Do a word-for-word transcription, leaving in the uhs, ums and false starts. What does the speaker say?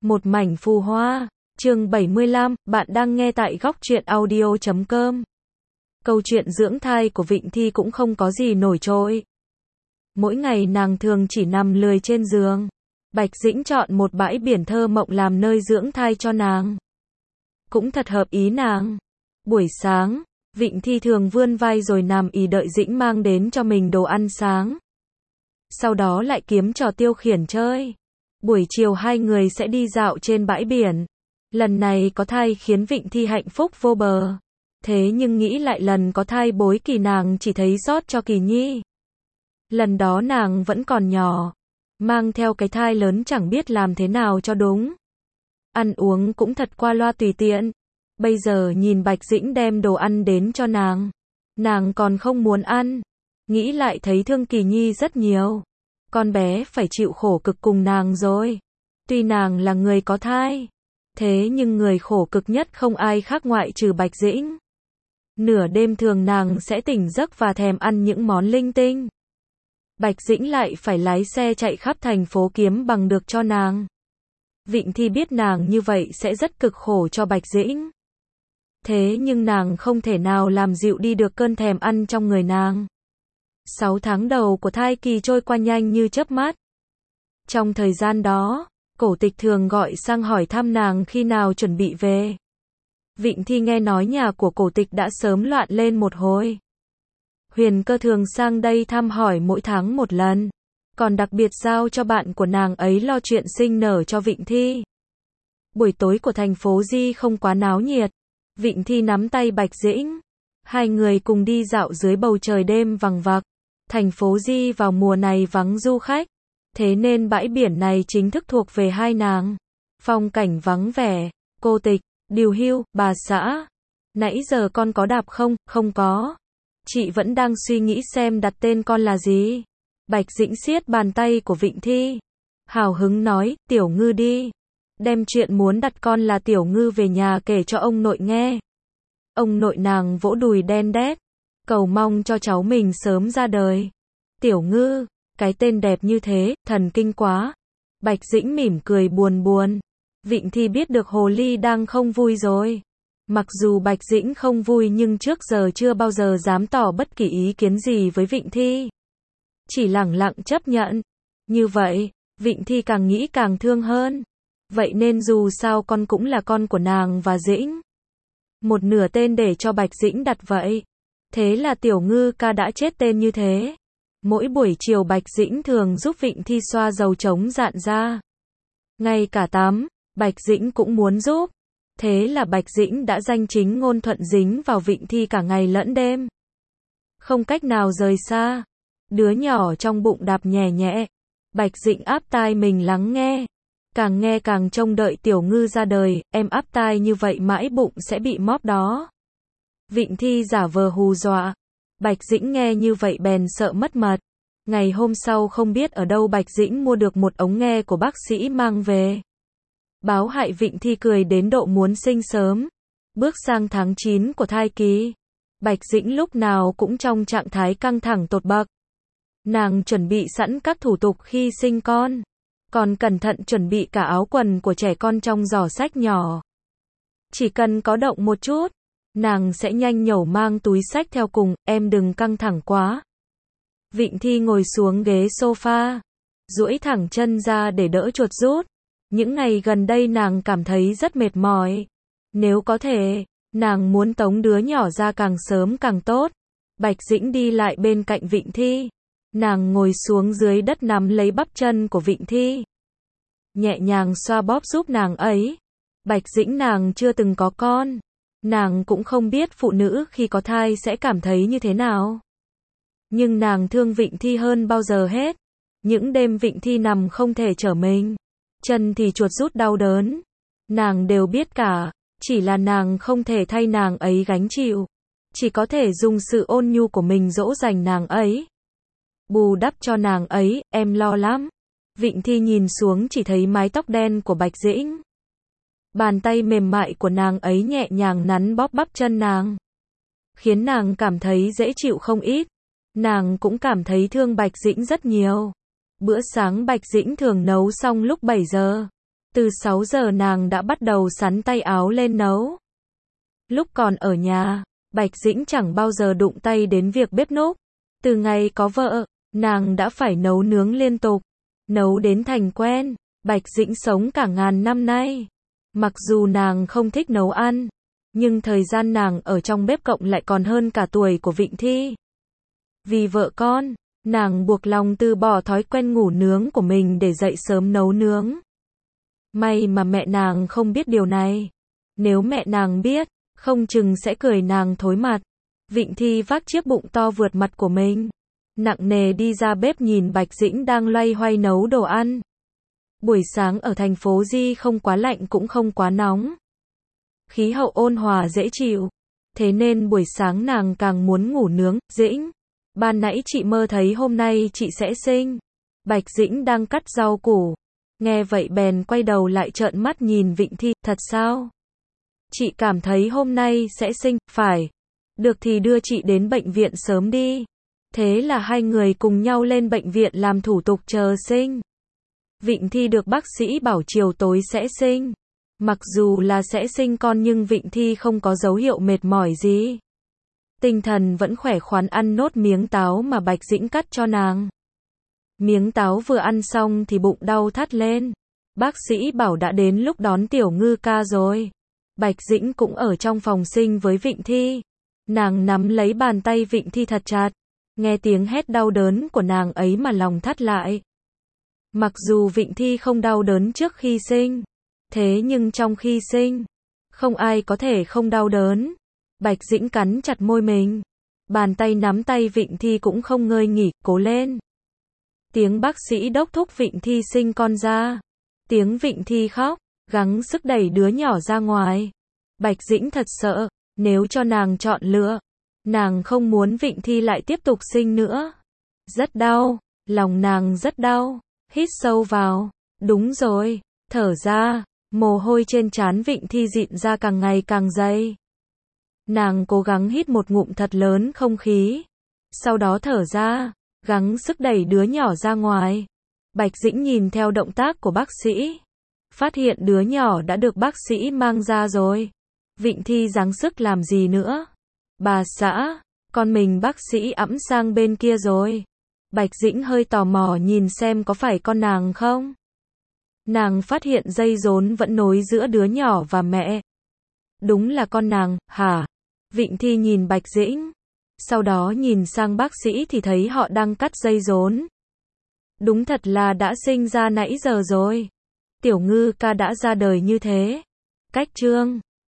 Một mảnh phù hoa, chương bảy mươi lăm, bạn đang nghe tại góc truyện audio chấm com. Câu chuyện dưỡng thai của Vịnh Thi cũng không có gì nổi trội. Mỗi ngày nàng thường chỉ nằm lười trên giường. Bạch Dĩnh chọn một bãi biển thơ mộng làm nơi dưỡng thai cho nàng. Cũng thật hợp ý nàng. Buổi sáng, Vịnh Thi thường vươn vai rồi nằm ì đợi Dĩnh mang đến cho mình đồ ăn sáng. Sau đó lại kiếm trò tiêu khiển chơi. Buổi chiều hai người sẽ đi dạo trên bãi biển. Lần này có thai khiến Vịnh Thi hạnh phúc vô bờ. Thế nhưng nghĩ lại lần có thai bối kỳ nàng chỉ thấy xót cho Kỳ Nhi. Lần đó nàng vẫn còn nhỏ. Mang theo cái thai lớn chẳng biết làm thế nào cho đúng. Ăn uống cũng thật qua loa tùy tiện. Bây giờ nhìn Bạch Dĩnh đem đồ ăn đến cho nàng. Nàng còn không muốn ăn. Nghĩ lại thấy thương Kỳ Nhi rất nhiều. Con bé phải chịu khổ cực cùng nàng rồi. Tuy nàng là người có thai. Thế nhưng người khổ cực nhất không ai khác ngoại trừ Bạch Dĩnh. Nửa đêm thường nàng sẽ tỉnh giấc và thèm ăn những món linh tinh. Bạch Dĩnh lại phải lái xe chạy khắp thành phố kiếm bằng được cho nàng. Vịnh Thi biết nàng như vậy sẽ rất cực khổ cho Bạch Dĩnh. Thế nhưng nàng không thể nào làm dịu đi được cơn thèm ăn trong người nàng. Sáu tháng đầu của thai kỳ trôi qua nhanh như chớp mắt. Trong thời gian đó, Cổ Tịch thường gọi sang hỏi thăm nàng khi nào chuẩn bị về. Vịnh Thi nghe nói nhà của Cổ Tịch đã sớm loạn lên một hồi. Huyền Cơ thường sang đây thăm hỏi mỗi tháng một lần. Còn đặc biệt giao cho bạn của nàng ấy lo chuyện sinh nở cho Vịnh Thi. Buổi tối của thành phố Di không quá náo nhiệt. Vịnh Thi nắm tay Bạch Dĩnh. Hai người cùng đi dạo dưới bầu trời đêm vằng vặc. Thành phố Di vào mùa này vắng du khách. Thế nên bãi biển này chính thức thuộc về hai nàng. Phong cảnh vắng vẻ. Cô Tịch, Điều Hưu, bà xã. Nãy giờ con có đạp không? Không có. Chị vẫn đang suy nghĩ xem đặt tên con là gì. Bạch Dĩnh siết bàn tay của Vịnh Thi. Hào hứng nói, Tiểu Ngư đi. Đem chuyện muốn đặt con là Tiểu Ngư về nhà kể cho ông nội nghe. Ông nội nàng vỗ đùi đen đét. Cầu mong cho cháu mình sớm ra đời. Tiểu Ngư, cái tên đẹp như thế, thần kinh quá. Bạch Dĩnh mỉm cười buồn buồn. Vịnh Thi biết được Hồ Ly đang không vui rồi. Mặc dù Bạch Dĩnh không vui nhưng trước giờ chưa bao giờ dám tỏ bất kỳ ý kiến gì với Vịnh Thi. Chỉ lẳng lặng chấp nhận. Như vậy, Vịnh Thi càng nghĩ càng thương hơn. Vậy nên dù sao con cũng là con của nàng và Dĩnh. Một nửa tên để cho Bạch Dĩnh đặt vậy. Thế là Tiểu Ngư ca đã chết tên như thế. Mỗi buổi chiều Bạch Dĩnh thường giúp Vịnh Thi xoa dầu chống rạn da. Ngay cả tắm, Bạch Dĩnh cũng muốn giúp. Thế là Bạch Dĩnh đã danh chính ngôn thuận dính vào Vịnh Thi cả ngày lẫn đêm. Không cách nào rời xa. Đứa nhỏ trong bụng đạp nhẹ nhẹ. Bạch Dĩnh áp tai mình lắng nghe. Càng nghe càng trông đợi Tiểu Ngư ra đời, em áp tai như vậy mãi bụng sẽ bị móp đó. Vịnh Thi giả vờ hù dọa. Bạch Dĩnh nghe như vậy bèn sợ mất mật. Ngày hôm sau không biết ở đâu Bạch Dĩnh mua được một ống nghe của bác sĩ mang về. Báo hại Vịnh Thi cười đến độ muốn sinh sớm. Bước sang tháng chín của thai kỳ. Bạch Dĩnh lúc nào cũng trong trạng thái căng thẳng tột bậc. Nàng chuẩn bị sẵn các thủ tục khi sinh con. Còn cẩn thận chuẩn bị cả áo quần của trẻ con trong giỏ sách nhỏ. Chỉ cần có động một chút, nàng sẽ nhanh nhẩu mang túi sách theo cùng, em đừng căng thẳng quá. Vịnh Thi ngồi xuống ghế sofa, duỗi thẳng chân ra để đỡ chuột rút. Những ngày gần đây nàng cảm thấy rất mệt mỏi. Nếu có thể, nàng muốn tống đứa nhỏ ra càng sớm càng tốt. Bạch Dĩnh đi lại bên cạnh Vịnh Thi. Nàng ngồi xuống dưới đất nắm lấy bắp chân của Vịnh Thi. Nhẹ nhàng xoa bóp giúp nàng ấy. Bạch Dĩnh nàng chưa từng có con. Nàng cũng không biết phụ nữ khi có thai sẽ cảm thấy như thế nào. Nhưng nàng thương Vịnh Thi hơn bao giờ hết. Những đêm Vịnh Thi nằm không thể trở mình. Chân thì chuột rút đau đớn. Nàng đều biết cả. Chỉ là nàng không thể thay nàng ấy gánh chịu. Chỉ có thể dùng sự ôn nhu của mình dỗ dành nàng ấy. Bù đắp cho nàng ấy, em lo lắm. Vịnh Thi nhìn xuống chỉ thấy mái tóc đen của Bạch Dĩnh. Bàn tay mềm mại của nàng ấy nhẹ nhàng nắn bóp bắp chân nàng. Khiến nàng cảm thấy dễ chịu không ít. Nàng cũng cảm thấy thương Bạch Dĩnh rất nhiều. Bữa sáng Bạch Dĩnh thường nấu xong lúc bảy giờ. Từ sáu giờ nàng đã bắt đầu sắn tay áo lên nấu. Lúc còn ở nhà, Bạch Dĩnh chẳng bao giờ đụng tay đến việc bếp núc. Từ ngày có vợ, nàng đã phải nấu nướng liên tục, nấu đến thành quen. Bạch Dĩnh sống cả ngàn năm nay. Mặc dù nàng không thích nấu ăn, nhưng thời gian nàng ở trong bếp cộng lại còn hơn cả tuổi của Vịnh Thi. Vì vợ con, nàng buộc lòng từ bỏ thói quen ngủ nướng của mình để dậy sớm nấu nướng. May mà mẹ nàng không biết điều này. Nếu mẹ nàng biết, không chừng sẽ cười nàng thối mặt. Vịnh Thi vác chiếc bụng to vượt mặt của mình, nặng nề đi ra bếp nhìn Bạch Dĩnh đang loay hoay nấu đồ ăn. Buổi sáng ở thành phố Di không quá lạnh cũng không quá nóng. Khí hậu ôn hòa dễ chịu. Thế nên buổi sáng nàng càng muốn ngủ nướng. Dĩnh, ban nãy chị mơ thấy hôm nay chị sẽ sinh. Bạch Dĩnh đang cắt rau củ. Nghe vậy bèn quay đầu lại trợn mắt nhìn Vịnh Thi. Thật sao? Chị cảm thấy hôm nay sẽ sinh, phải. Được thì đưa chị đến bệnh viện sớm đi. Thế là hai người cùng nhau lên bệnh viện làm thủ tục chờ sinh. Vịnh Thi được bác sĩ bảo chiều tối sẽ sinh. Mặc dù là sẽ sinh con nhưng Vịnh Thi không có dấu hiệu mệt mỏi gì. Tinh thần vẫn khỏe khoắn ăn nốt miếng táo mà Bạch Dĩnh cắt cho nàng. Miếng táo vừa ăn xong thì bụng đau thắt lên. Bác sĩ bảo đã đến lúc đón tiểu ngư ca rồi. Bạch Dĩnh cũng ở trong phòng sinh với Vịnh Thi. Nàng nắm lấy bàn tay Vịnh Thi thật chặt. Nghe tiếng hét đau đớn của nàng ấy mà lòng thắt lại. Mặc dù Vịnh Thi không đau đớn trước khi sinh, thế nhưng trong khi sinh, không ai có thể không đau đớn. Bạch Dĩnh cắn chặt môi mình. Bàn tay nắm tay Vịnh Thi cũng không ngơi nghỉ, cố lên. Tiếng bác sĩ đốc thúc Vịnh Thi sinh con ra. Tiếng Vịnh Thi khóc, gắng sức đẩy đứa nhỏ ra ngoài. Bạch Dĩnh thật sợ, nếu cho nàng chọn lựa, nàng không muốn Vịnh Thi lại tiếp tục sinh nữa. Rất đau, lòng nàng rất đau. Hít sâu vào, đúng rồi, thở ra, mồ hôi trên trán Vịnh Thi dịn ra càng ngày càng dày. Nàng cố gắng hít một ngụm thật lớn không khí, sau đó thở ra, gắng sức đẩy đứa nhỏ ra ngoài. Bạch Dĩnh nhìn theo động tác của bác sĩ, phát hiện đứa nhỏ đã được bác sĩ mang ra rồi. Vịnh Thi gắng sức làm gì nữa? Bà xã, con mình bác sĩ ẵm sang bên kia rồi. Bạch Dĩnh hơi tò mò nhìn xem có phải con nàng không. Nàng phát hiện dây rốn vẫn nối giữa đứa nhỏ và mẹ. Đúng là con nàng, hả? Vịnh Thi nhìn Bạch Dĩnh. Sau đó nhìn sang bác sĩ thì thấy họ đang cắt dây rốn. Đúng thật là đã sinh ra nãy giờ rồi. Tiểu ngư ca đã ra đời như thế. Cách chương